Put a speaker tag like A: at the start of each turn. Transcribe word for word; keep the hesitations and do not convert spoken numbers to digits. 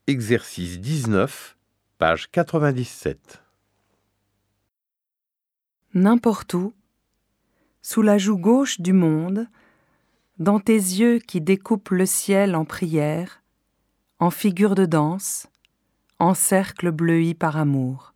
A: Exercice dix-neuf, page quatre-vingt-dix-sept.
B: N'importe où, sous la joue gauche du monde, dans tes yeux qui découpent le ciel en prière, en figure de danse, en cercle bleui par amour.